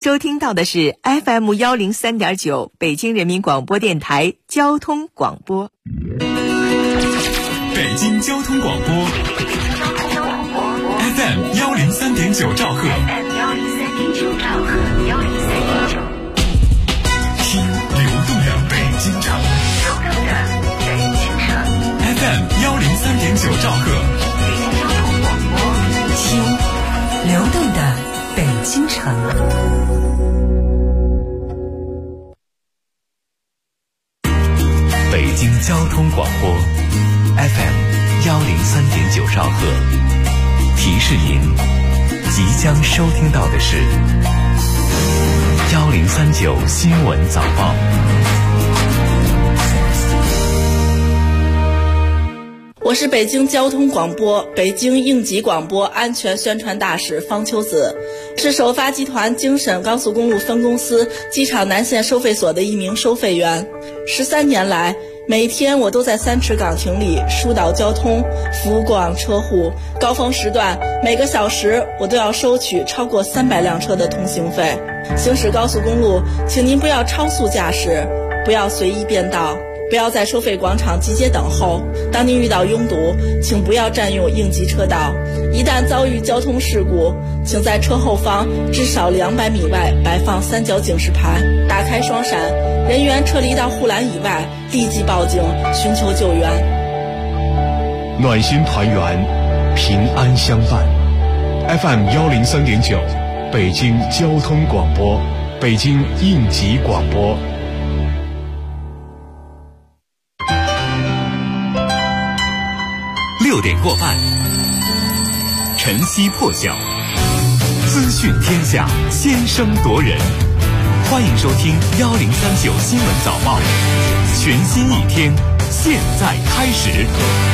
收听到的是 FM103.9 北京人民广播电台交通广播。 北京交通广播 FM103.9 兆赫，听流动的北京城FM103.9 兆赫， 听流动的北京城。 北京交通广播 FM103.9 兆赫，提示您即将收听到的是1039新闻早报。 我是北京交通广播北京应急广播安全宣传大使方秋子，是首发集团京沈高速公路分公司机场南线收费所的一名收费员。13年来，每天我都在三池岗亭里疏导交通，服务过往车户。高峰时段，每个小时我都要收取超过300辆车的通行费。行驶高速公路，请您不要超速驾驶，不要随意变道，不要在收费广场集结等候。当您遇到拥堵，请不要占用应急车道。一旦遭遇交通事故，请在车后方至少200米外摆放3角警示牌，打开双闪，人员撤离到护栏以外，立即报警寻求救援。 暖心团圆，平安相伴。FM103.9 北京交通广播，北京应急广播。 6点过半，晨曦破晓，资讯天下，先声夺人。欢迎收听1039新闻早报，全新一天，现在开始。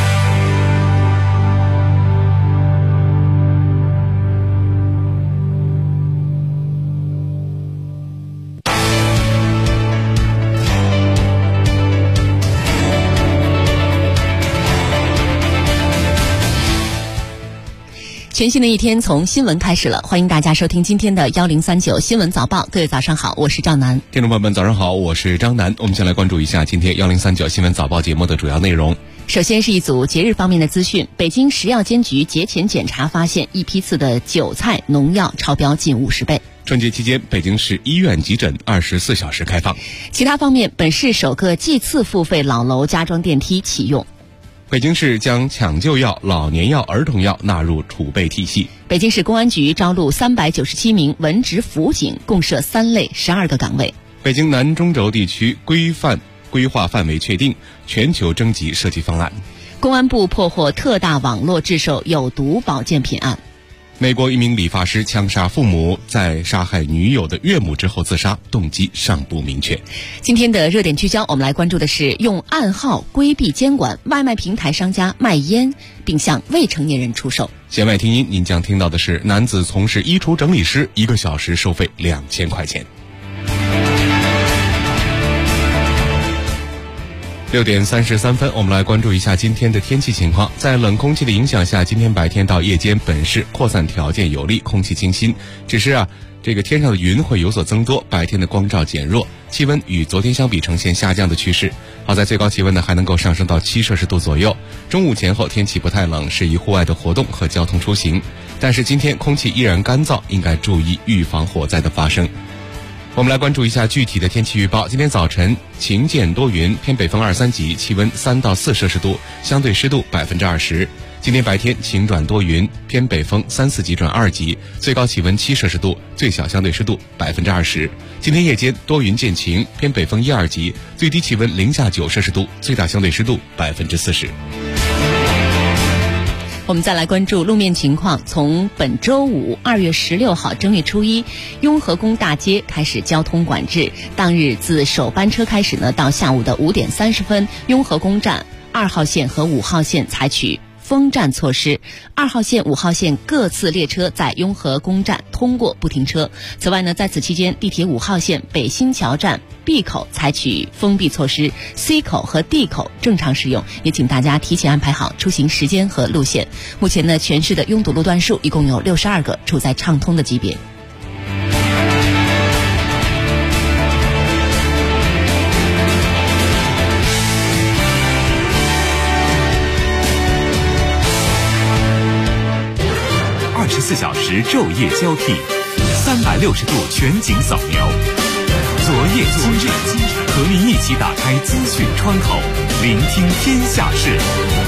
全新的一天从新闻开始了，欢迎大家收听今天的1039新闻早报。各位早上好，我是赵楠。 听众朋友们早上好，我是张楠。我们先来关注一下今天1039新闻早报节目的主要内容。 首先是一组节日方面的资讯。北京食药监局节前检查发现一批次的韭菜农药超标近50倍。 春节期间，北京市医院急诊24小时开放。 其他方面，本市首个计次付费老楼加装电梯启用。 北京市将抢救药、老年药、儿童药纳入储备体系。 北京市公安局招录397名文职辅警，共设3类12个岗位。 北京南中轴地区规划范围确定，全球征集设计方案。 公安部破获特大网络制售有毒保健品案。 美国一名理发师枪杀父母，在杀害女友的岳母之后自杀，动机尚不明确。 今天的热点聚焦，我们来关注的是用暗号规避监管，外卖平台商家卖烟并向未成年人出售。 弦外听音，您将听到的是男子从事衣橱整理师，1个小时收费2000块钱。6点33分，我们来关注一下今天的天气情况。在冷空气的影响下，今天白天到夜间本市扩散条件有利，空气清新。只是这个天上的云会有所增多，白天的光照减弱，气温与昨天相比呈现下降的趋势。好在最高气温呢还能够上升到7摄氏度左右。中午前后天气不太冷，适宜户外的活动和交通出行。但是今天空气依然干燥，应该注意预防火灾的发生。我们来关注一下具体的天气预报。今天早晨晴间多云，偏北风2、3级，气温3到4摄氏度，相对湿度20%。今天白天晴转多云，偏北风3、4级转2级，最高气温7摄氏度，最小相对湿度20%。今天夜间多云见晴，偏北风1、2级，最低气温0下9摄氏度，最大相对湿度40%。 我们再来关注路面情况。从本周五2月16号正月初一，雍和宫大街开始交通管制。当日自首班车开始呢，到下午的5点30分，雍和宫站2号线和5号线采取封站措施，2号线、5号线各次列车在雍和宫站通过不停车。此外呢，在此期间，地铁5号线北新桥站 B 口采取封闭措施， C 口和 D 口正常使用，也请大家提前安排好出行时间和路线。目前呢，全市的拥堵路段数一共有62个，处在畅通的级别。 24小时昼夜交替，360度全景扫描，昨夜今晨，和您一起打开资讯窗口，聆听天下事。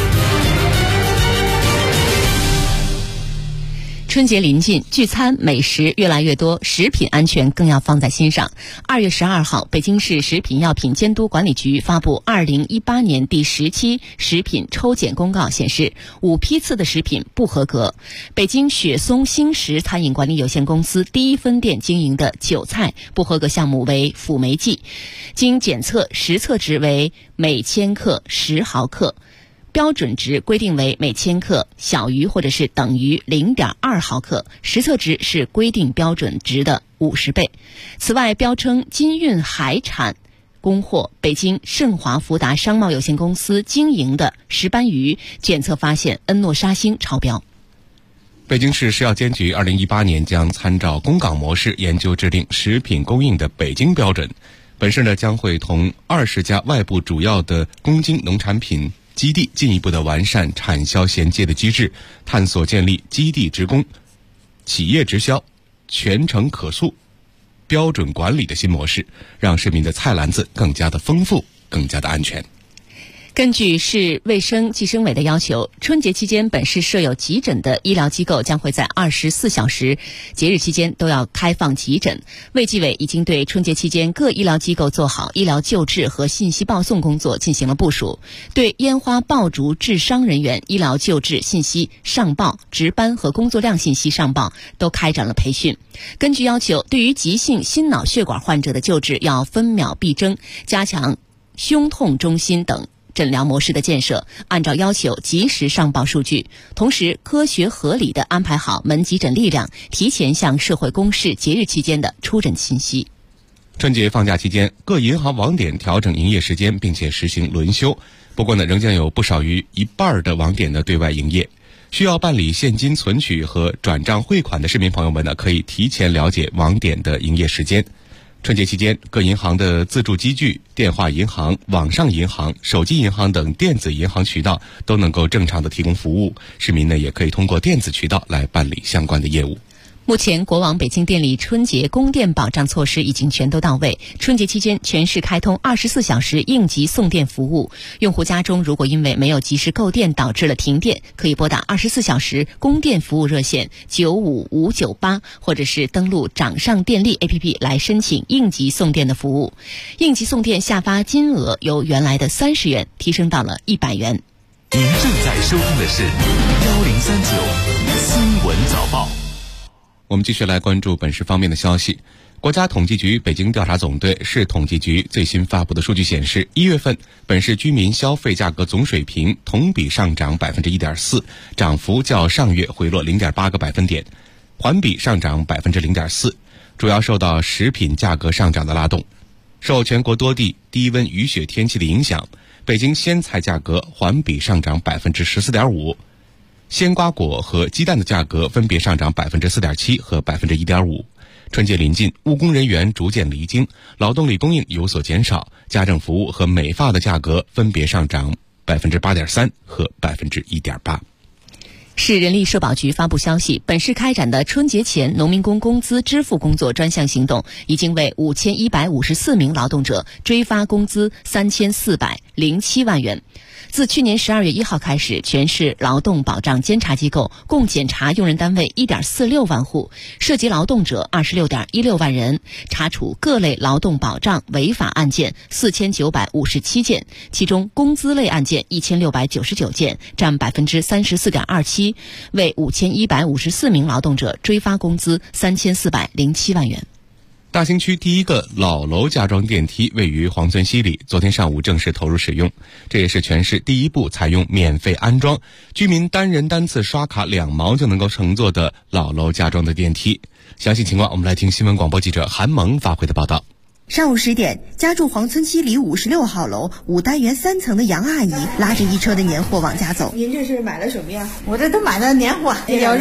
春节临近，聚餐美食越来越多，食品安全更要放在心上。2月12号，北京市食品药品监督管理局发布2018年第10期食品抽检公告，显示5批次的食品不合格。北京雪松星食餐饮管理有限公司第1分店经营的韭菜不合格项目为辅酶剂，经检测实测值为每千克10毫克。标准值规定为每千克小于或者是等于 0.2 毫克，实测值是规定标准值的50倍。此外，标称金运海产供货北京盛华福达商贸有限公司经营的石斑鱼检测发现恩诺沙星超标。 北京市食药监局2018年将参照公港模式研究制定食品供应的北京标准。本市呢将会同20家外部主要的供经农产品基地进一步的完善产销衔接的机制，探索建立基地直供、企业直销、全程可塑、标准管理的新模式，让市民的菜篮子更加的丰富，更加的安全。 根据市卫生计生委的要求，春节期间本市设有急诊的医疗机构将会在24小时节日期间都要开放急诊。卫计委已经对春节期间各医疗机构做好医疗救治和信息报送工作进行了部署，对烟花爆竹治伤人员医疗救治信息上报、值班和工作量信息上报都开展了培训。根据要求，对于急性心脑血管患者的救治要分秒必争，加强胸痛中心等诊疗模式的建设，按照要求及时上报数据，同时科学合理地安排好门急诊力量，提前向社会公示节日期间的出诊信息。 春节放假期间，各银行网点调整营业时间，并且实行轮休。不过呢，仍将有不少于一半的网点的对外营业。需要办理现金存取和转账汇款的市民朋友们呢，可以提前了解网点的营业时间。春节期间，各银行的自助机具、电话银行、网上银行、手机银行等电子银行渠道都能够正常的提供服务，市民呢也可以通过电子渠道来办理相关的业务。 目前，国网北京电力春节供电保障措施已经全都到位。春节期间，全市开通24小时应急送电服务。用户家中如果因为没有及时购电导致了停电，可以拨打24小时供电服务热线95598，或者是登录掌上电力 APP 来申请应急送电的服务。应急送电下发金额由原来的30元提升到了100元。 您正在收听的是1039新闻早报。 我们继续来关注本市方面的消息。国家统计局北京调查总队市统计局最新发布的数据显示，1月份本市居民消费价格总水平同比上涨 1.4%， 涨幅较上月回落 0.8个百分点，环比上涨 0.4%， 主要受到食品价格上涨的拉动。受全国多地低温雨雪天气的影响，北京鲜菜价格环比上涨 14.5%，鲜瓜果和鸡蛋的价格分别上涨 4.7% 和 1.5%。春节临近，务工人员逐渐离京，劳动力供应有所减少，家政服务和美发的价格分别上涨 8.3% 和 1.8%。 市人力社保局发布消息，本市开展的春节前农民工工资支付工作专项行动，已经为5154名劳动者追发工资3407万元。自去年12月1号开始，全市劳动保障监察机构共检查用人单位 1.46 万户，涉及劳动者 26.16 万人，查处各类劳动保障违法案件4957件，其中工资类案件1699件，占 34.27%， 为5154名劳动者追发工资3407万元。 大兴区第一个老楼加装电梯位于黄村西里，昨天上午正式投入使用。这也是全市第一部采用免费安装、居民单人单次刷卡2毛就能够乘坐的老楼加装的电梯。详细情况，我们来听新闻广播记者韩萌发回的报道。 上午10点，家住黄村西里56号楼5单元3层的杨阿姨拉着一车的年货往家走。 您这是买了什么呀？我这都买了年货，有肉、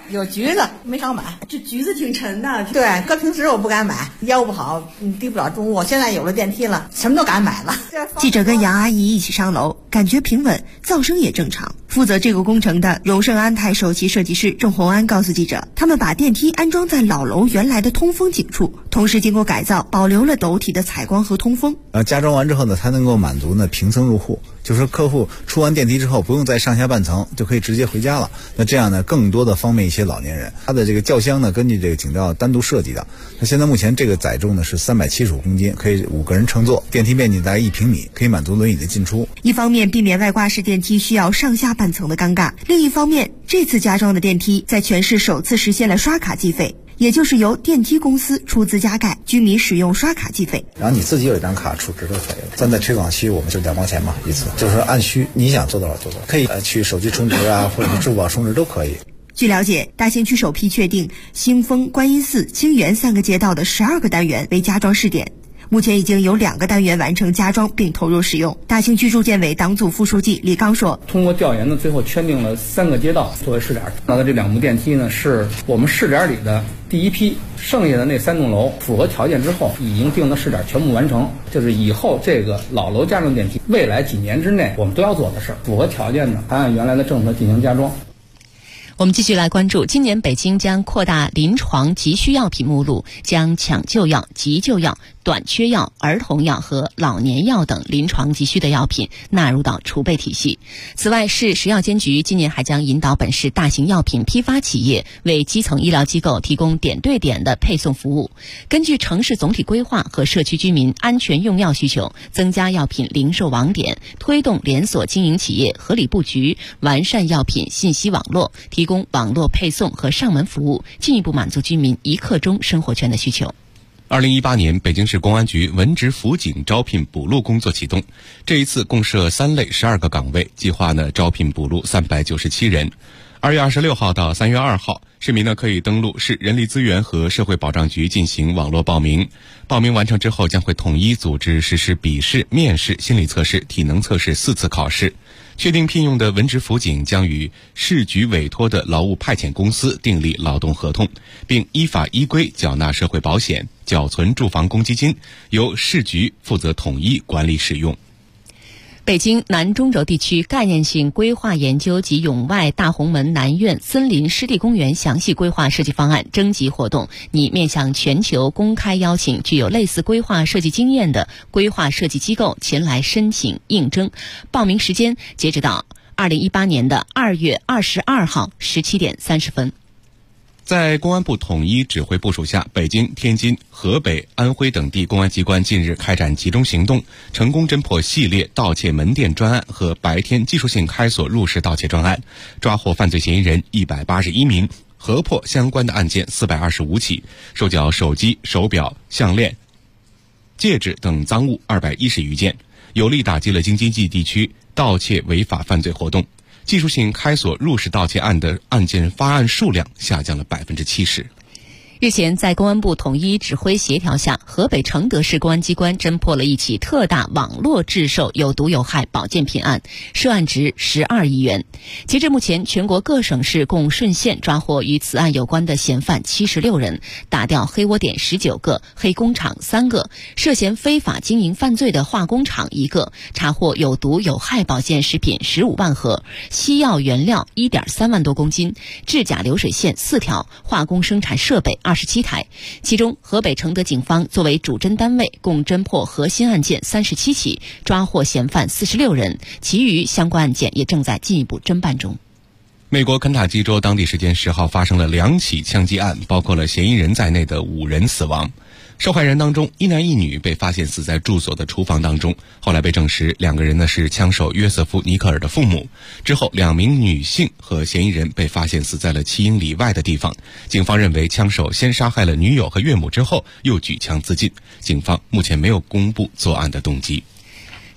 有橘子没少买。 这橘子挺沉的。 对，搁平时我不敢买，腰不好，低不了中。我现在有了电梯了，什么都敢买了。 记者跟杨阿姨一起上楼，感觉平稳，噪声也正常。负责这个工程的荣盛安泰首席设计师郑红安告诉记者，他们把电梯安装在老楼原来的通风井处，同时经过改造，保留了斗体的采光和通风。 加装完之后呢，才能够满足呢平层入户，就是客户出完电梯之后不用再上下半层，就可以直接回家了。那这样呢，更多的方便一些老年人。它的这个轿厢呢，根据这个井吊单独设计的。那现在目前这个载重呢是375公斤，可以5个人乘坐，电梯面积大概1平米，可以满足轮椅的进出。 一方面避免外挂式电梯需要上下半层的尴尬，另一方面，这次加装的电梯在全市首次实现了刷卡计费。也就是由电梯公司出资加盖，居民使用刷卡计费。 然后你自己有一张卡出值就可以了。咱在推广区我们就2毛钱嘛一次，就是按需你想做多少做多少，可以去手机充值啊，或者是支付宝充值都可以。 据了解，大兴区首批确定兴丰、观音寺、清源3个街道的12个单元为加装试点。目前已经有2个单元完成加装并投入使用。大兴区住建委党组副书记李刚说， 通过调研呢，最后圈定了3个街道作为试点。那这2部电梯呢，是我们试点里的第一批，剩下的那3栋楼符合条件之后，已经定的试点全部完成。就是以后这个老楼加装电梯，未来几年之内我们都要做的事，符合条件的还按原来的政策进行加装。 我们继续来关注，今年北京将扩大临床急需药品目录，将抢救药、急救药、短缺药、儿童药和老年药等临床急需的药品纳入到储备体系。此外，市食药监局今年还将引导本市大型药品批发企业为基层医疗机构提供点对点的配送服务，根据城市总体规划和社区居民安全用药需求，增加药品零售网点，推动连锁经营企业合理布局，完善药品信息网络，提供网络配送和上门服务，进一步满足居民一刻钟生活圈的需求。 2018年，北京市公安局文职辅警招聘补录工作启动。这一次共设3类12个岗位，计划呢招聘补录397人。2月26号到3月2号，市民呢可以登录市人力资源和社会保障局进行网络报名。报名完成之后，将会统一组织实施笔试、面试、心理测试、体能测试4次考试。确定聘用的文职辅警将与市局委托的劳务派遣公司订立劳动合同，并依法依规缴纳社会保险，缴存住房公积金，由市局负责统一管理使用。 北京南中轴地区概念性规划研究及永外大红门南苑森林湿地公园详细规划设计方案征集活动拟面向全球公开邀请具有类似规划设计经验的规划设计机构前来申请应征。报名时间截止到2018年的2月22号17点30分。 在公安部统一指挥部署下，北京、天津、河北、安徽等地公安机关近日开展集中行动，成功侦破系列盗窃门店专案和白天技术性开锁入室盗窃专案，抓获犯罪嫌疑人181名，核破相关的案件425起，收缴手机、手表、项链、戒指等赃物210余件，有力打击了京津冀地区盗窃违法犯罪活动。技术性开锁入室盗窃案的案件发案数量下降了70%。 日前，在公安部统一指挥协调下，河北承德市公安机关侦破了一起特大网络制售有毒有害保健品案，涉案值12亿元。截至目前，全国各省市共顺县抓获与此案有关的嫌犯76人，打掉黑窝点19个、黑工厂3个，涉嫌非法经营犯罪的化工厂1个，查获有毒有害保健食品15万盒，西药原料1.3万多公斤，制假流水线4条，化工生产设备27台。其中，河北承德警方作为主侦单位，共侦破核心案件37起，抓获嫌犯46人，其余相关案件也正在进一步侦办中。 美国肯塔基州当地时间10号发生了2起枪击案，包括了嫌疑人在内的5人死亡。受害人当中，1男1女被发现死在住所的厨房当中，后来被证实2个人呢是枪手约瑟夫·尼克尔的父母。之后2名女性和嫌疑人被发现死在了7英里外的地方。警方认为枪手先杀害了女友和岳母之后又举枪自尽。警方目前没有公布作案的动机。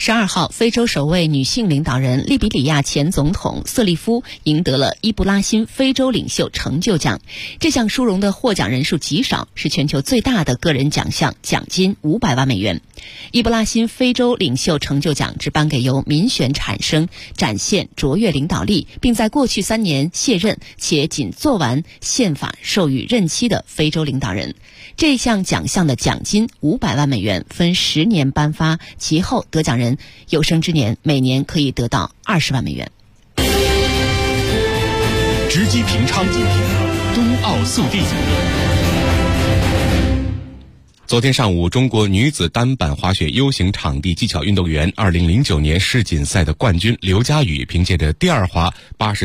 12号，非洲首位女性领导人利比里亚前总统瑟利夫赢得了伊布拉辛非洲领袖成就奖。这项殊荣的获奖人数极少，是全球最大的个人奖项，奖金500万美元。伊布拉辛非洲领袖成就奖只颁给由民选产生、展现卓越领导力，并在过去3年卸任且仅做完宪法授予任期的非洲领导人。这项奖项的奖金500万美元，分10年颁发，其后得奖人有生之年每年可以得到20万美元。 直击平昌，冬奥速递。 昨天上午，中国女子单板滑雪 U 型场地技巧运动员2009年世锦赛的冠军刘佳宇，凭借着第二滑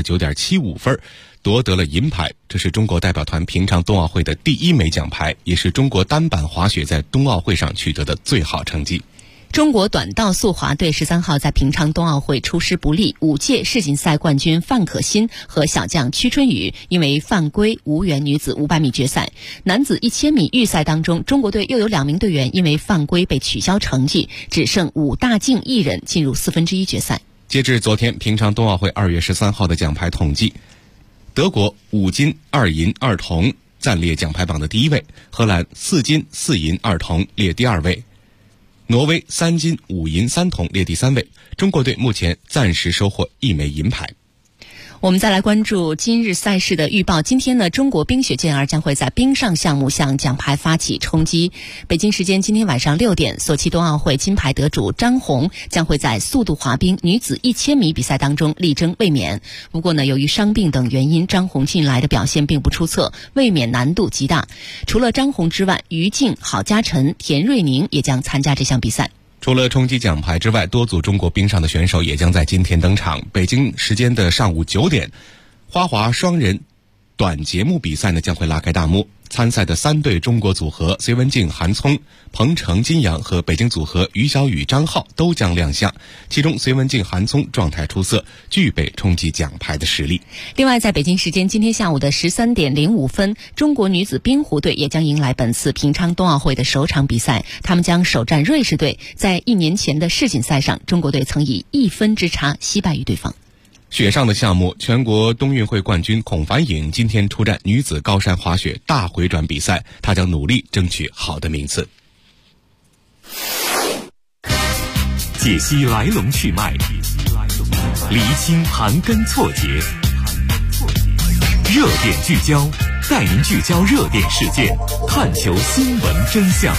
89.75 分夺得了银牌，这是中国代表团平昌冬奥会的第1枚奖牌，也是中国单板滑雪在冬奥会上取得的最好成绩。 中国短道速滑队13号在平昌冬奥会出师不利，5届世锦赛冠军范可新和小将屈春雨因为犯规无缘女子500米决赛。男子1000米预赛当中，中国队又有2名队员因为犯规被取消成绩，只剩武大靖1人进入1/4决赛。 截至昨天平昌冬奥会2月13号的奖牌统计，德国5金2银2铜暂列奖牌榜的第1位，荷兰4金4银2铜列第2位，挪威3金5银3铜列第3位。中国队目前暂时收获1枚银牌。 我们再来关注今日赛事的预报。今天呢，中国冰雪健儿将会在冰上项目向奖牌发起冲击。北京时间今天晚上6点，索契冬奥会金牌得主张红将会在速度滑冰女子1000米比赛当中力争卫冕。不过呢，由于伤病等原因，张红近来的表现并不出色，卫冕难度极大。除了张红之外，于静、郝佳晨、田瑞宁也将参加这项比赛。 除了冲击奖牌之外，多组中国冰上的选手也将在今天登场。北京时间的上午9点，花滑双人短节目比赛呢将会拉开大幕。参赛的3对中国组合隋文静、韩聪、彭程、金阳和北京组合于小雨、张浩都将亮相，其中隋文静、韩聪状态出色，具备冲击奖牌的实力。 另外，在北京时间今天下午的13点05分，中国女子冰壶队也将迎来本次平昌冬奥会的首场比赛，他们将首战瑞士队。在1年前的世锦赛上，中国队曾以1分之差惜败于对方。 雪上的项目，全国冬运会冠军孔凡颖今天出战女子高山滑雪大回转比赛，她将努力争取好的名次。 解析来龙去脉，厘清盘根错节，热点聚焦，带您聚焦热点事件，探求新闻真相。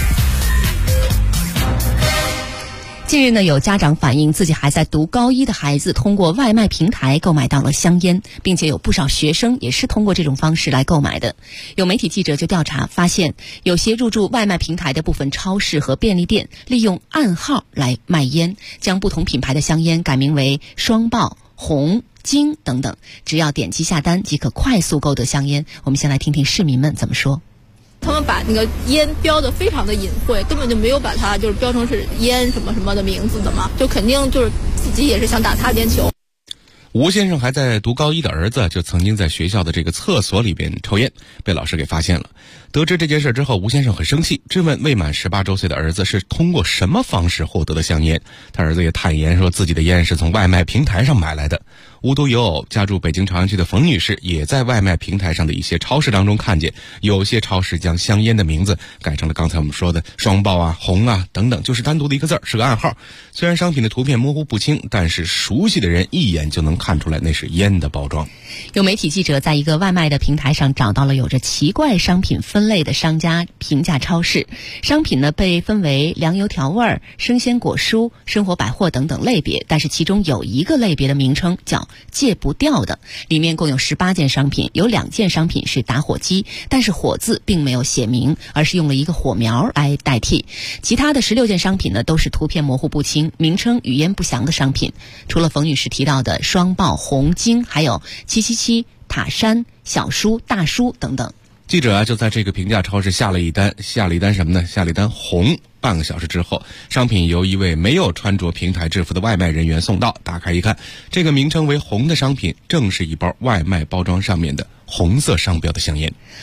近日呢，有家长反映自己还在读高1的孩子通过外卖平台购买到了香烟，并且有不少学生也是通过这种方式来购买的。有媒体记者就调查发现，有些入驻外卖平台的部分超市和便利店利用暗号来卖烟，将不同品牌的香烟改名为双爆、红、金等等，只要点击下单即可快速购得香烟。我们先来听听市民们怎么说。 他们把那个烟标的非常的隐晦，根本就没有把它就是标成是烟什么什么的名字的嘛，就肯定就是自己也是想打擦边球。 吴先生还在读高1的儿子就曾经在学校的这个厕所里边抽烟，被老师给发现了。得知这件事之后，吴先生很生气，质问未满18周岁的儿子是通过什么方式获得的香烟。他儿子也坦言说自己的烟是从外卖平台上买来的。无独有偶，家住北京朝阳区的冯女士也在外卖平台上的一些超市当中看见，有些超市将香烟的名字改成了刚才我们说的双爆啊、红啊等等，就是单独的一个字儿，是个暗号。虽然商品的图片模糊不清，但是熟悉的人一眼就能看出来那是烟的包装。 有媒体记者在一个外卖的平台上找到了有着奇怪商品分类的商家平价超市，商品呢被分为粮油调味、生鲜果蔬、生活百货等等类别，但是其中有一个类别的名称叫戒不掉的，里面共有18件商品，有2件商品是打火机，但是火字并没有写明，而是用了一个火苗来代替。其他的16件商品呢都是图片模糊不清、名称语言不详的商品。除了冯女士提到的双爆、红金，还有777、塔山、小书、大书等等。 记者就在这个平价超市下了一单什么呢？下了一单红。半个小时之后，商品由一位没有穿着平台制服的外卖人员送到，打开一看，这个名称为红的商品正是一包外卖包装上面的红色商标的香烟。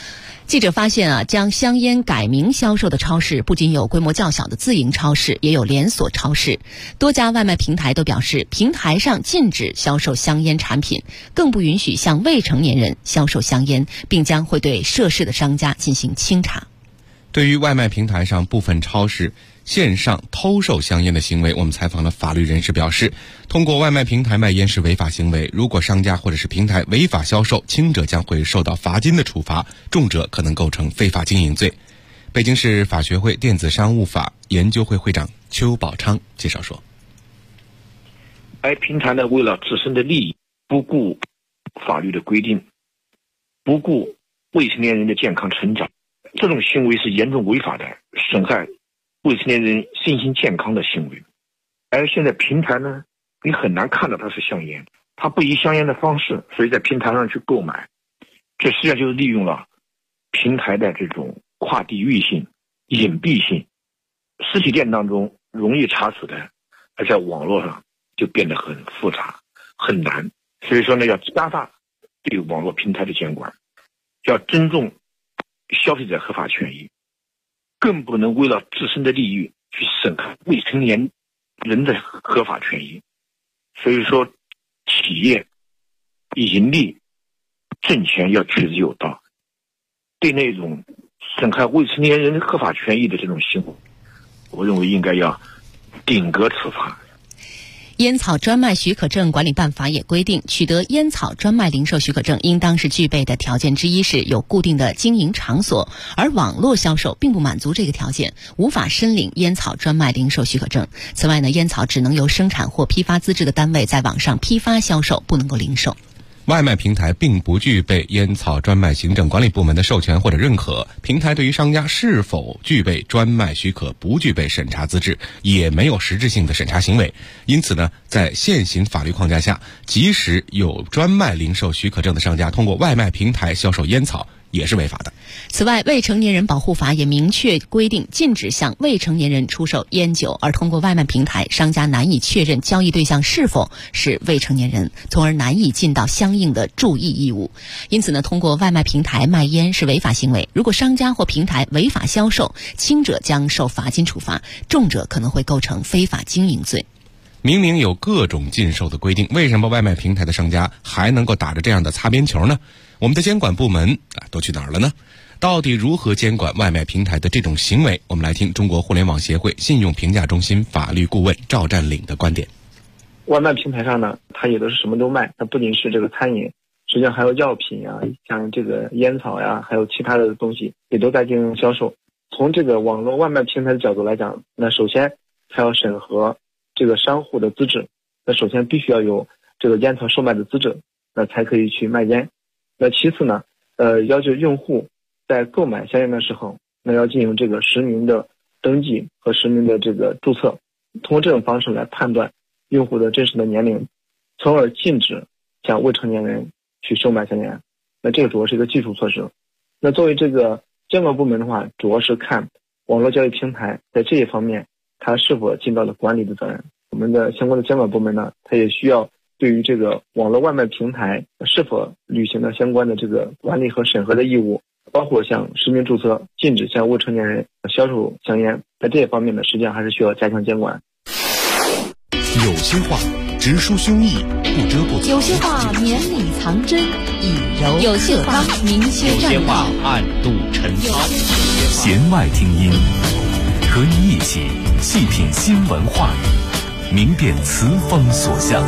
记者发现将香烟改名销售的超市不仅有规模较小的自营超市，也有连锁超市。多家外卖平台都表示，平台上禁止销售香烟产品，更不允许向未成年人销售香烟，并将会对涉事的商家进行清查。 对于外卖平台上部分超市线上偷售香烟的行为，我们采访了法律人士表示，通过外卖平台卖烟是违法行为，如果商家或者是平台违法销售，轻者将会受到罚金的处罚，重者可能构成非法经营罪。北京市法学会电子商务法研究会会长邱宝昌介绍说， 而平台呢，为了自身的利益，不顾法律的规定，不顾未成年人的健康成长，这种行为是严重违法的，损害未成年人身心健康的行为。而现在平台呢，你很难看到它是香烟，它不以香烟的方式，所以在平台上去购买，这实际上就是利用了平台的这种跨地域性、隐蔽性，实体店当中容易查处的，而在网络上就变得很复杂、很难。所以说呢，要加大对网络平台的监管，要尊重消费者合法权益，更不能为了自身的利益去损害未成年人的合法权益。所以说，企业盈利挣钱要取之有道，对那种损害未成年人合法权益的这种行为，我认为应该要顶格处罚。 烟草专卖许可证管理办法也规定，取得烟草专卖零售许可证应当是具备的条件之一是有固定的经营场所，而网络销售并不满足这个条件，无法申领烟草专卖零售许可证。此外呢，烟草只能由生产或批发资质的单位在网上批发销售，不能够零售。 外卖平台并不具备烟草专卖行政管理部门的授权或者认可，平台对于商家是否具备专卖许可不具备审查资质，也没有实质性的审查行为。因此呢，在现行法律框架下，即使有专卖零售许可证的商家通过外卖平台销售烟草也是违法的。 此外，未成年人保护法也明确规定禁止向未成年人出售烟酒，而通过外卖平台，商家难以确认交易对象是否是未成年人，从而难以尽到相应的注意义务。因此呢，通过外卖平台卖烟是违法行为，如果商家或平台违法销售，轻者将受罚金处罚，重者可能会构成非法经营罪。 明明有各种禁售的规定，为什么外卖平台的商家还能够打着这样的擦边球呢？我们的监管部门都去哪儿了呢？到底如何监管外卖平台的这种行为？我们来听中国互联网协会信用评价中心法律顾问赵占领的观点。 外卖平台上呢，它也都是什么都卖，它不仅是这个餐饮，实际上还有药品啊，像这个烟草呀，还有其他的东西也都在进行销售。从这个网络外卖平台的角度来讲，那首先它要审核这个商户的资质，那首先必须要有这个烟草售卖的资质，那才可以去卖烟。那其次呢，要求用户在购买香烟的时候，那要进行这个实名的登记和实名的这个注册，通过这种方式来判断用户的真实的年龄，从而禁止向未成年人去售卖香烟。那这个主要是一个基础措施。那作为这个监管部门的话，主要是看网络交易平台在这一方面它是否尽到了管理的责任。我们的相关的监管部门呢，它也需要对于这个网络外卖平台是否履行了相关的这个管理和审核的义务，包括像实名注册、禁止向未成年人销售香烟，在这一方面呢，实际上还是需要加强监管。 有些话直抒胸臆，不遮不藏； 有些话绵里藏针，以柔有些话明修有些话暗度陈仓。弦外听音，和你一起细品新闻话语，明辨词风所向。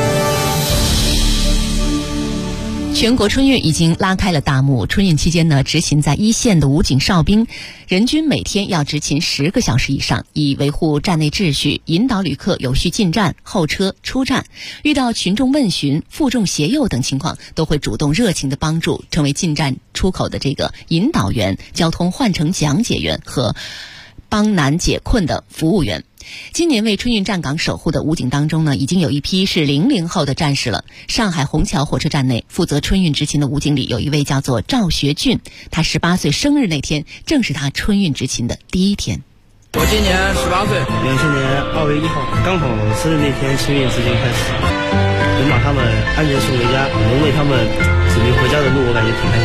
全国春运已经拉开了大幕。春运期间呢，执勤在一线的武警哨兵，人均每天要执勤10个小时以上，以维护站内秩序，引导旅客有序进站、候车、出站。遇到群众问询、负重携幼等情况，都会主动热情的帮助，成为进站出口的这个引导员、交通换乘讲解员和帮难解困的服务员。今年为春运站岗守护的武警当中呢，已经有一批是00后的战士了。上海虹桥火车站内负责春运执勤的武警里，有一位叫做赵学俊，他18岁生日那天正是他春运执勤的第一天。 我今年18岁，2000年2月1号，刚好生日那天春运执勤开始，能把他们安全送回家，能为他们指明回家的路，我感觉挺开心的。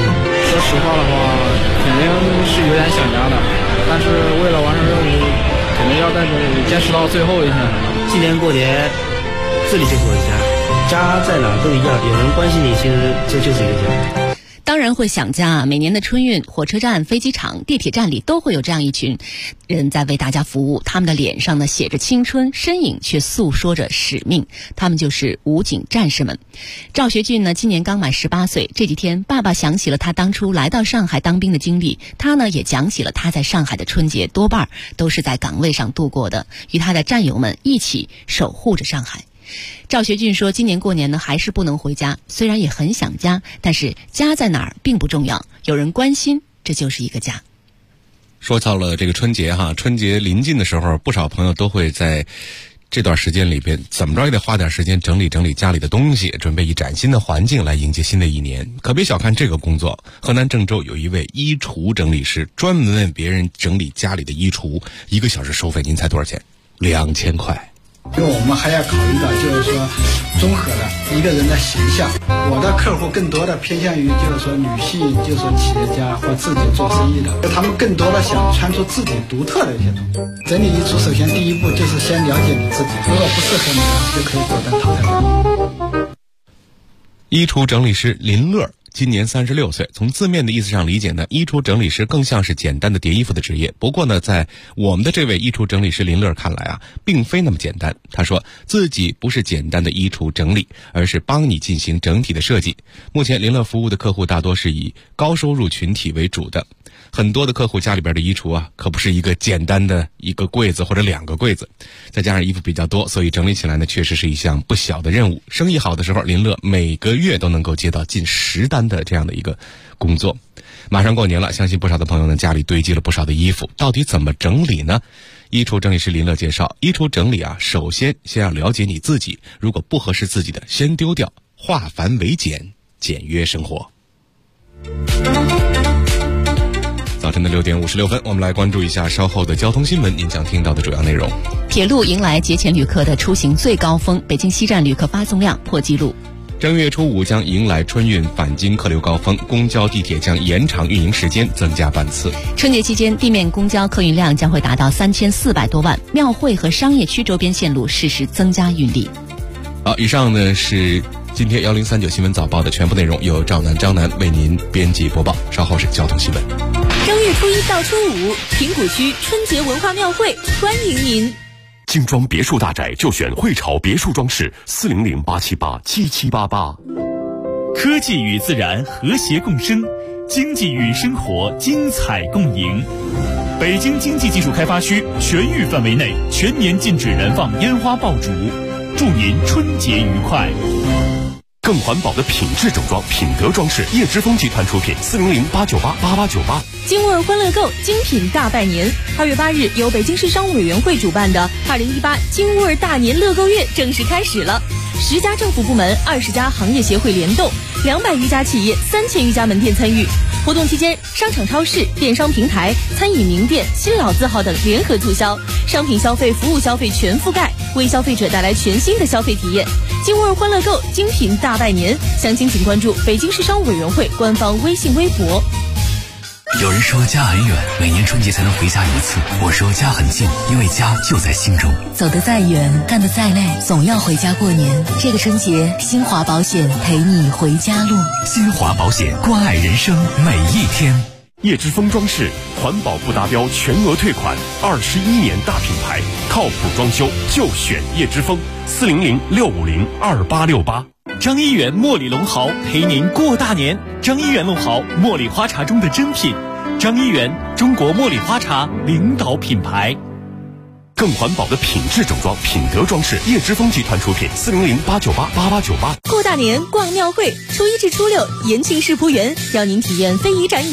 说实话的话，肯定是有点想家的，但是为了完成任务，肯定要在这里坚持到最后一天。 今年过年，这里就是我的家，家在哪都一样，有人关心你，其实这就是一个家。 当然会想家，每年的春运，火车站、飞机场、地铁站里都会有这样一群人在为大家服务，他们的脸上呢写着青春，身影却诉说着使命，他们就是武警战士们。赵学俊呢今年刚满18岁，这几天爸爸想起了他当初来到上海当兵的经历，他呢也讲起了他在上海的春节多半都是在岗位上度过的，与他的战友们一起守护着上海。赵学俊说，今年过年呢还是不能回家，虽然也很想家，但是家在哪儿并不重要，有人关心，这就是一个家。 说到了这个春节哈，春节临近的时候，不少朋友都会在这段时间里边怎么着也得花点时间整理整理家里的东西，准备一崭新的环境来迎接新的一年。可别小看这个工作，河南郑州有一位衣橱整理师，专门为别人整理家里的衣橱，1个小时收费，您猜多少钱？2000块。 因为我们还要考虑到就是说综合的一个人的形象，我的客户更多的偏向于就是说女性，就是说企业家或自己做生意的，他们更多的想穿出自己独特的一些东西。整理衣橱首先第一步就是先了解你自己，如果不适合你的就可以果断淘汰掉。 衣橱整理师林乐今年36岁，从字面的意思上理解呢，衣橱整理师更像是简单的叠衣服的职业。不过呢，在我们的这位衣橱整理师林乐看来啊，并非那么简单。他说自己不是简单的衣橱整理，而是帮你进行整体的设计。目前林乐服务的客户大多是以高收入群体为主的，很多的客户家里边的衣橱啊，可不是一个简单的一个柜子或者2个柜子，再加上衣服比较多，所以整理起来呢，确实是一项不小的任务。生意好的时候，林乐每个月都能够接到近10单的这样的一个工作。马上过年了，相信不少的朋友呢家里堆积了不少的衣服，到底怎么整理呢？衣橱整理师林乐介绍，衣橱整理啊，首先要了解你自己，如果不合适自己的，先丢掉，化繁为简，简约生活。早晨的6点56分，我们来关注一下稍后的交通新闻，您将听到的主要内容。 铁路迎来节前旅客的出行最高峰，北京西站旅客发送量破纪录。 正月初5将迎来春运返京客流高峰，公交地铁将延长运营时间，增加班次。 春节期间，地面公交客运量将会达到3400多万，庙会和商业区周边线路适时增加运力。 好，以上呢是今天1039新闻早报的全部内容，由张楠为您编辑播报。稍后是交通新闻。 正月初1到初5，平谷区春节文化庙会欢迎您。 精装别墅大宅就选汇潮别墅装饰，400-878-7788。 科技与自然和谐共生，经济与生活精彩共赢。北京经济技术开发区全域范围内全年禁止燃放烟花爆竹，祝您春节愉快。 更环保的品质整装，品德装饰，叶之峰集团出品，400-898-8898。 京味欢乐购精品大拜年，2月8日由北京市商务委员会主办的2018京味大年乐购月正式开始了。10家政府部门、20家行业协会联动，200余家企业、3000余家门店参与。活动期间，商场、超市、电商平台、餐饮名店、新老字号等联合促销，商品消费、服务消费全覆盖，为消费者带来全新的消费体验。京味欢乐购精品大拜年，详情请关注北京市商务委员会官方微信微博。 有人说家很远，每年春节才能回家一次。我说家很近，因为家就在心中。 走得再远，干得再累，总要回家过年。这个春节，新华保险陪你回家路。 新华保险，关爱人生每一天。叶之峰装饰，环保不达标全额退款，21年大品牌，靠谱装修就选叶之峰，400-650-2868。 张一元茉莉龙豪陪您过大年。张一元龙豪，茉莉花茶中的珍品。张一元，中国茉莉花茶领导品牌。 更环保的品质整装，品德装饰，叶之峰集团出品，400-898-8898。 过大年逛庙会，初1至初6，延庆世仆园邀您体验非遗展演。